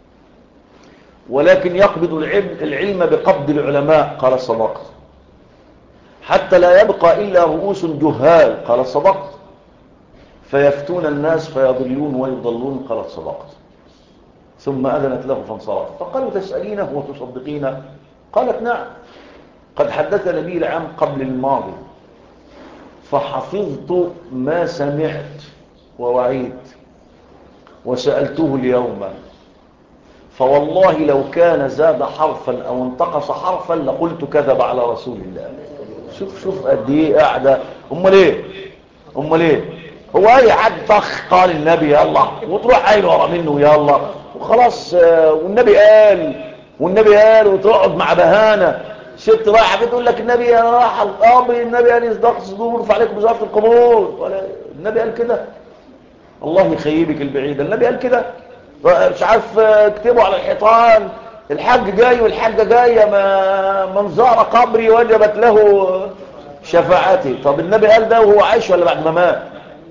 ولكن يقبض العلم بقبض العلماء. قال صدقت. حتى لا يبقى إلا رؤوس جهال. قال صدقت. فيفتون الناس فيضلون ويضلون. قالت صدقت. ثم أذنت له فانصرف. فقالوا تسألينه وتصدقينه؟ قالت نعم، قد حدثنا به العام قبل الماضي فحفظت ما سمعت ووعيد، وسألته اليوم فوالله لو كان زاد حرفا أو انتقص حرفا لقلت كذب على رسول الله. شوف قد ايه قاعدة. امال ايه هو اي حد طخ قال النبي يلا وتروح قايل ورا منه يلا وخلاص. والنبي قال وتقعد مع بهانة ست رايحة بتقول لك النبي انا راح القبر، النبي قال يصدق صدور ارفع عليكم بزارة القبور، ولا النبي قال كده؟ الله يخيبك البعيدة، النبي قال كده؟ مش عارف اكتبوا على الحيطان الحاج جاي والحاجة جاية من زار قبري وجبت له شفاعتي. طب النبي قال ده وهو عايش ولا بعد ما مات؟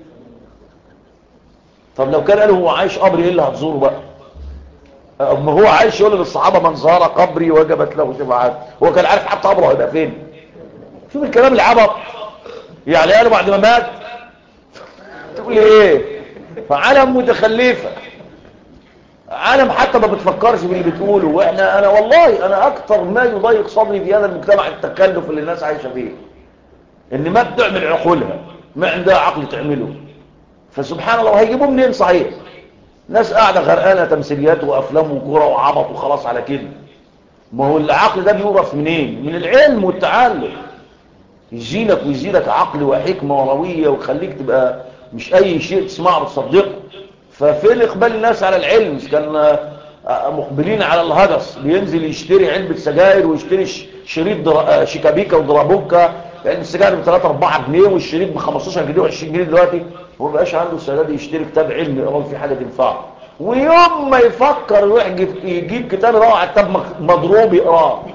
طب لو كان قاله هو عايش قبري ايه اللي هتزوره بقى؟ اما هو عايش يقول للصحابة من زار قبري وجبت له شفاعتي، هو كان عارف حتى قبره هيبقى فين؟ شوف الكلام العبط. يعني قاله بعد ما مات؟ تقول ايه؟ فعالم متخلفة، عالم حتى ما بتفكرش باللي بتقوله. واحنا انا اكتر ما يضيق صدري في هذا المجتمع التكلف اللي الناس عايشه فيه، ان ما بتعمل عقولها، ما عندها عقل تعمله. فسبحان الله هيجيبوه منين صحيح؟ ناس قاعده غرقانه تمثيليات وافلام وكوره وعبط وخلاص على كده. ما هو العقل ده بيورث منين؟ من العلم والتعلم، يجيلك ويزيدك عقل وحكمه ورويه ويخليك تبقى مش اي شيء تسمعه وتصدقه. ففين اقبال الناس على العلم؟ كان مقبلين على الهجس، بينزل يشتري علبة سجاير ويشتري شريط شيكابيكا ودرابوكا، لان السجاير ب 3 4 جنيه والشريط ب 15 جنيه و20 جنيه دلوقتي. هو ما بقاش عنده السداد يشتري كتاب علم يقراه في حاجه تنفعه، ويوم ما يفكر يروح يجيب كتاب يقراه على كتاب مضروب يقراه.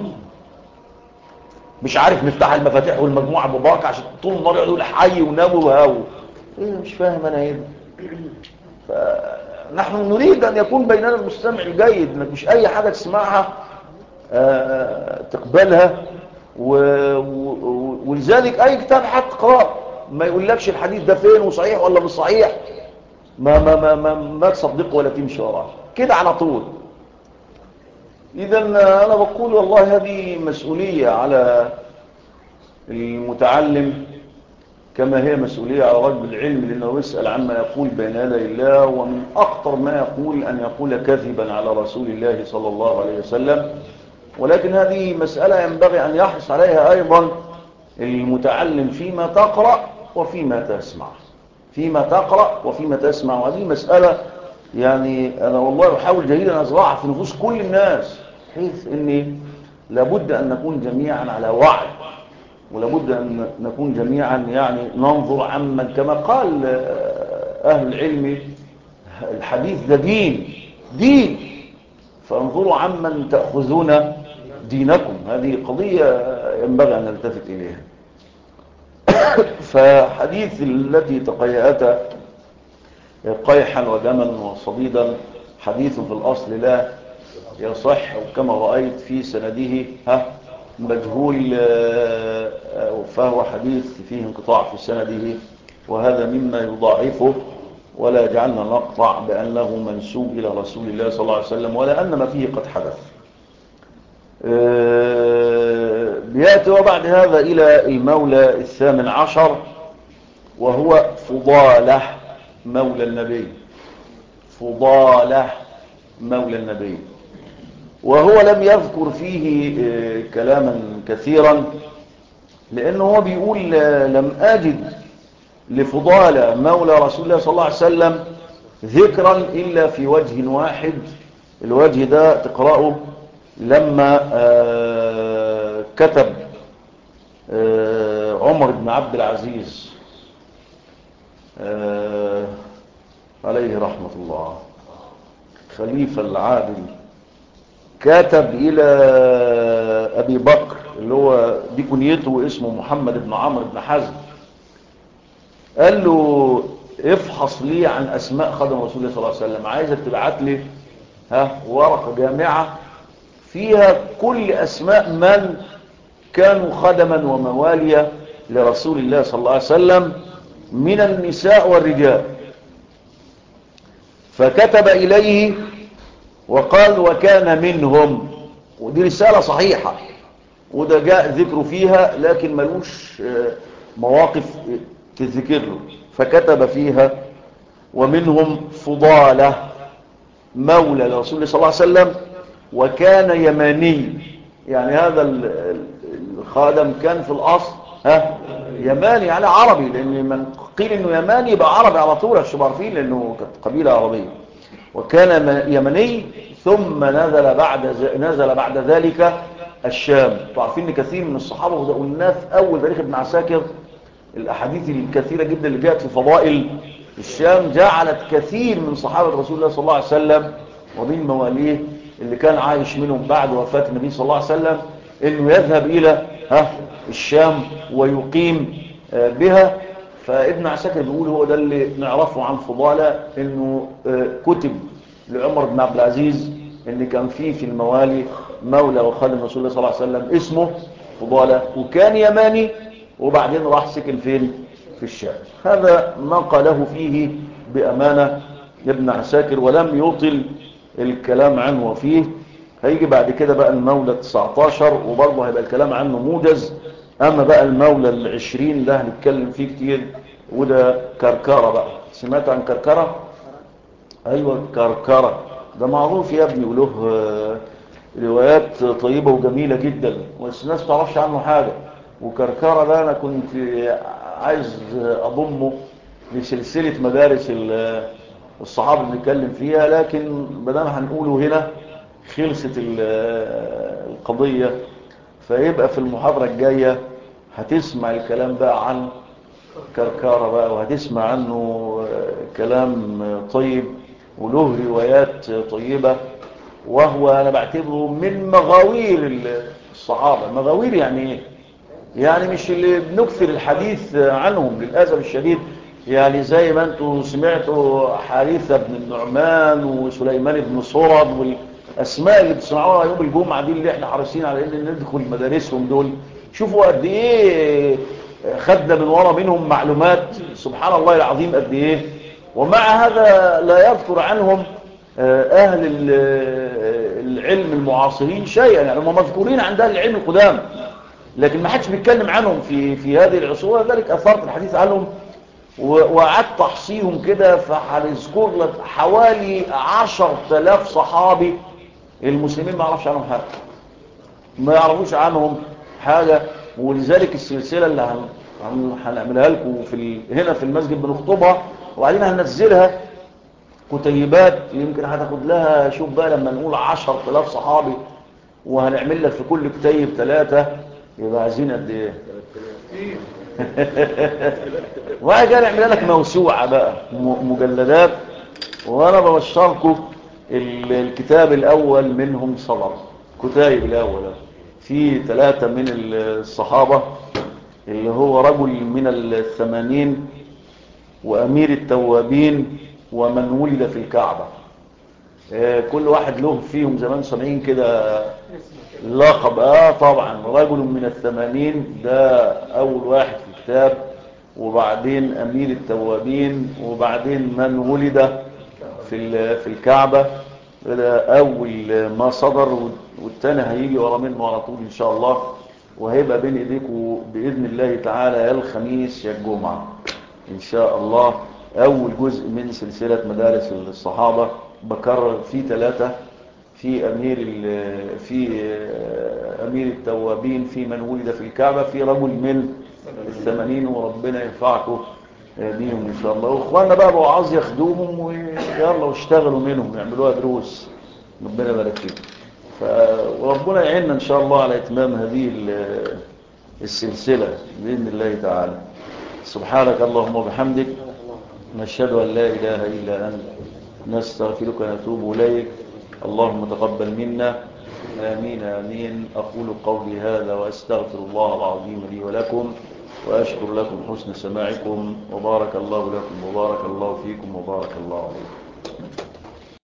مش عارف مفتاح المفاتيح والمجموعه ابو بكر عشان طول النهار يقعد يقول حي ونبي وهو ايه. مش فاهم انا ايه. فنحن نريد أن يكون بيننا المستمع الجيد، مش أي حاجة تسمعها تقبلها. ولذلك أي كتاب حتى تقرأه ما يقولكش الحديث ده فين وصحيح ولا مش صحيح، ما تصدقه ولا تمشي وراه كده على طول. إذا أنا بقول والله هذه مسؤولية على المتعلم كما هي مسؤولية على رجل العلم، لأنه يسأل عما يقول بين يدي الله، ومن أخطر ما يقول أن يقول كذبا على رسول الله صلى الله عليه وسلم. ولكن هذه مسألة ينبغي أن يحرص عليها أيضا المتعلم فيما تقرأ وفيما تسمع. وهذه مسألة يعني أنا والله أحاول جيدا أن أزرعها في نفوس كل الناس، حيث أني لابد أن نكون جميعا على وعي، ولابد أن نكون جميعا يعني ننظر عمن كما قال أهل العلم الحديث ده دين فانظروا عمن تأخذون دينكم. هذه قضية ينبغي أن نلتفت إليها. فحديث التي تقيأت قيحا ودما وصديدا حديث في الأصل لا يصح، وكما رأيت في سنده مجهول، فهو حديث فيه انقطاع في سنده، وهذا مما يضاعفه ولا يجعلنا نقطع بأنه منسوب إلى رسول الله صلى الله عليه وسلم، ولا أن ما فيه قد حدث. بيأتي وبعد هذا إلى المولى 18، وهو فضالة مولى النبي. وهو لم يذكر فيه كلاما كثيرا، لأنه هو بيقول لم أجد لفضالة مولى رسول الله صلى الله عليه وسلم ذكرا إلا في وجه واحد. الوجه ده تقرأه لما كتب عمر بن عبد العزيز عليه رحمة الله خليفة العادل، كاتب إلى أبي بكر اللي هو دي كنيته واسمه محمد بن عمرو بن حزم، قال له افحص لي عن أسماء خدم رسول الله صلى الله عليه وسلم، عايزك تبعت لي ورقة جامعة فيها كل أسماء من كانوا خدما ومواليا لرسول الله صلى الله عليه وسلم من النساء والرجال. فكتب إليه وقال وكان منهم، ودي رسالة صحيحة وده جاء ذكر فيها لكن ملوش مواقف تذكر له. فكتب فيها ومنهم فضالة مولى لرسول الله صلى الله عليه وسلم، وكان يماني. يعني هذا الخادم كان في الأصل يماني، يعني عربي، لأن من قيل إنه يماني يبقى عربي على طول، مش عارفين لأنه كانت قبيلة عربية. وكان يمني، ثم نزل بعد ذلك الشام. تعرفين ان كثير من الصحابة وقلنا في أول تاريخ ابن عساكر الأحاديث الكثيرة جدا اللي جاءت في فضائل الشام جعلت كثير من صحابة رسول الله صلى الله عليه وسلم ومن مواليه اللي كان عايش منهم بعد وفاة النبي صلى الله عليه وسلم انه يذهب الى الشام ويقيم بها. فابن عساكر بيقول هو ده اللي نعرفه عن فضالة، انه كتب لعمر بن عبد العزيز ان كان فيه في الموالي مولى وخادم رسول الله صلى الله عليه وسلم اسمه فضالة، وكان يماني، وبعدين راح سكن فين؟ في الشام. هذا ما قاله فيه بأمانة ابن عساكر، ولم يطل الكلام عنه وفيه. هيجي بعد كده بقى المولى 19 وبرضه هيبقى الكلام عنه موجز. اما بقى المولى 20 ده هنتكلم فيه كتير، وده كركرة بقى. سمعت عن كركرة؟ ايوه كركرة ده معروف يا ابني، وله روايات طيبة وجميلة جدا، بس الناس ما تعرفش عنه حاجة. وكركرة ده انا كنت عايز اضمه لسلسلة مدارس الصحابة اللي نتكلم فيها، لكن بدل هنقوله هنا خلصت القضية. فيبقى في المحاضرة الجاية هتسمع الكلام بقى عن كركارة بقى، وهتسمع عنه كلام طيب وله روايات طيبة. وهو أنا بعتبره من مغاوير الصحابة. مغاوير يعني إيه؟ يعني مش اللي بنكثر الحديث عنهم للأسف الشديد، يعني زي ما انتم سمعتوا حارثة بن النعمان وسليمان بن صرد والأسماء اللي بتسمعوها يوم الجمعة دي اللي احنا حريصين على ان ندخل مدارسهم دول. شوفوا قد ايه خدنا من ورا منهم معلومات، سبحان الله العظيم قد ايه. ومع هذا لا يذكر عنهم أهل العلم المعاصرين شيئا، يعني هم مذكورين عند أهل العلم القدام لكن ما حدش بيتكلم عنهم في هذه العصور. ذلك أثرت الحديث عنهم وقعدت تحصيهم كده، فهنذكر لك حوالي 10,000 صحابي المسلمين ما يعرفش عنهم حاجة، ما يعرفوش عنهم حاجة. ولذلك السلسلة اللي هنعملها لكم هنا في المسجد بنخطبها، وبعدين هننزلها كتيبات يمكن هتاخد لها، شوف بقى لما نقول 10,000 صحابي وهنعمل لك في كل كتيب 3، يبقى عايزين قد ايه؟ وبعد كده نعمل لك موسوعة بقى مجلدات. وانا ببشركم الكتاب الاول منهم صدر، كتاب الاول في 3 من الصحابة، اللي هو رجل من 80 وامير التوابين ومن ولد في الكعبة. كل واحد له فيهم زمان سامعين كده لقب. طبعا رجل من 80 ده اول واحد في الكتاب، وبعدين امير التوابين، وبعدين من ولد في الكعبة. ده اول ما صدر، والتاني هيجي ورا منه على طول ان شاء الله، وهيبقى بين ايديكم باذن الله تعالى يا الخميس يا الجمعة ان شاء الله. اول جزء من سلسلة مدارس الصحابة بكرر فيه 3، في أمير التوابين، في من ولد في الكعبة، في رجل من 80. وربنا ينفعكم بيهم إن شاء الله. وإخواننا بقى بوعاظ ياخدوهم ويلا واشتغلوا منهم يعملوها دروس، ربنا يبارك فيكم. وربنا يعيننا إن شاء الله على إتمام هذه السلسلة بإذن الله تعالى. سبحانك اللهم وبحمدك، نشهد أن لا إله إلا أنت، نستغفرك ونتوب إليك. اللهم تقبل منا، آمين آمين. أقول قولي هذا وأستغفر الله العظيم لي ولكم، وأشكر لكم حسن سماعكم، وبارك الله لكم وبارك الله فيكم وبارك الله عليكم.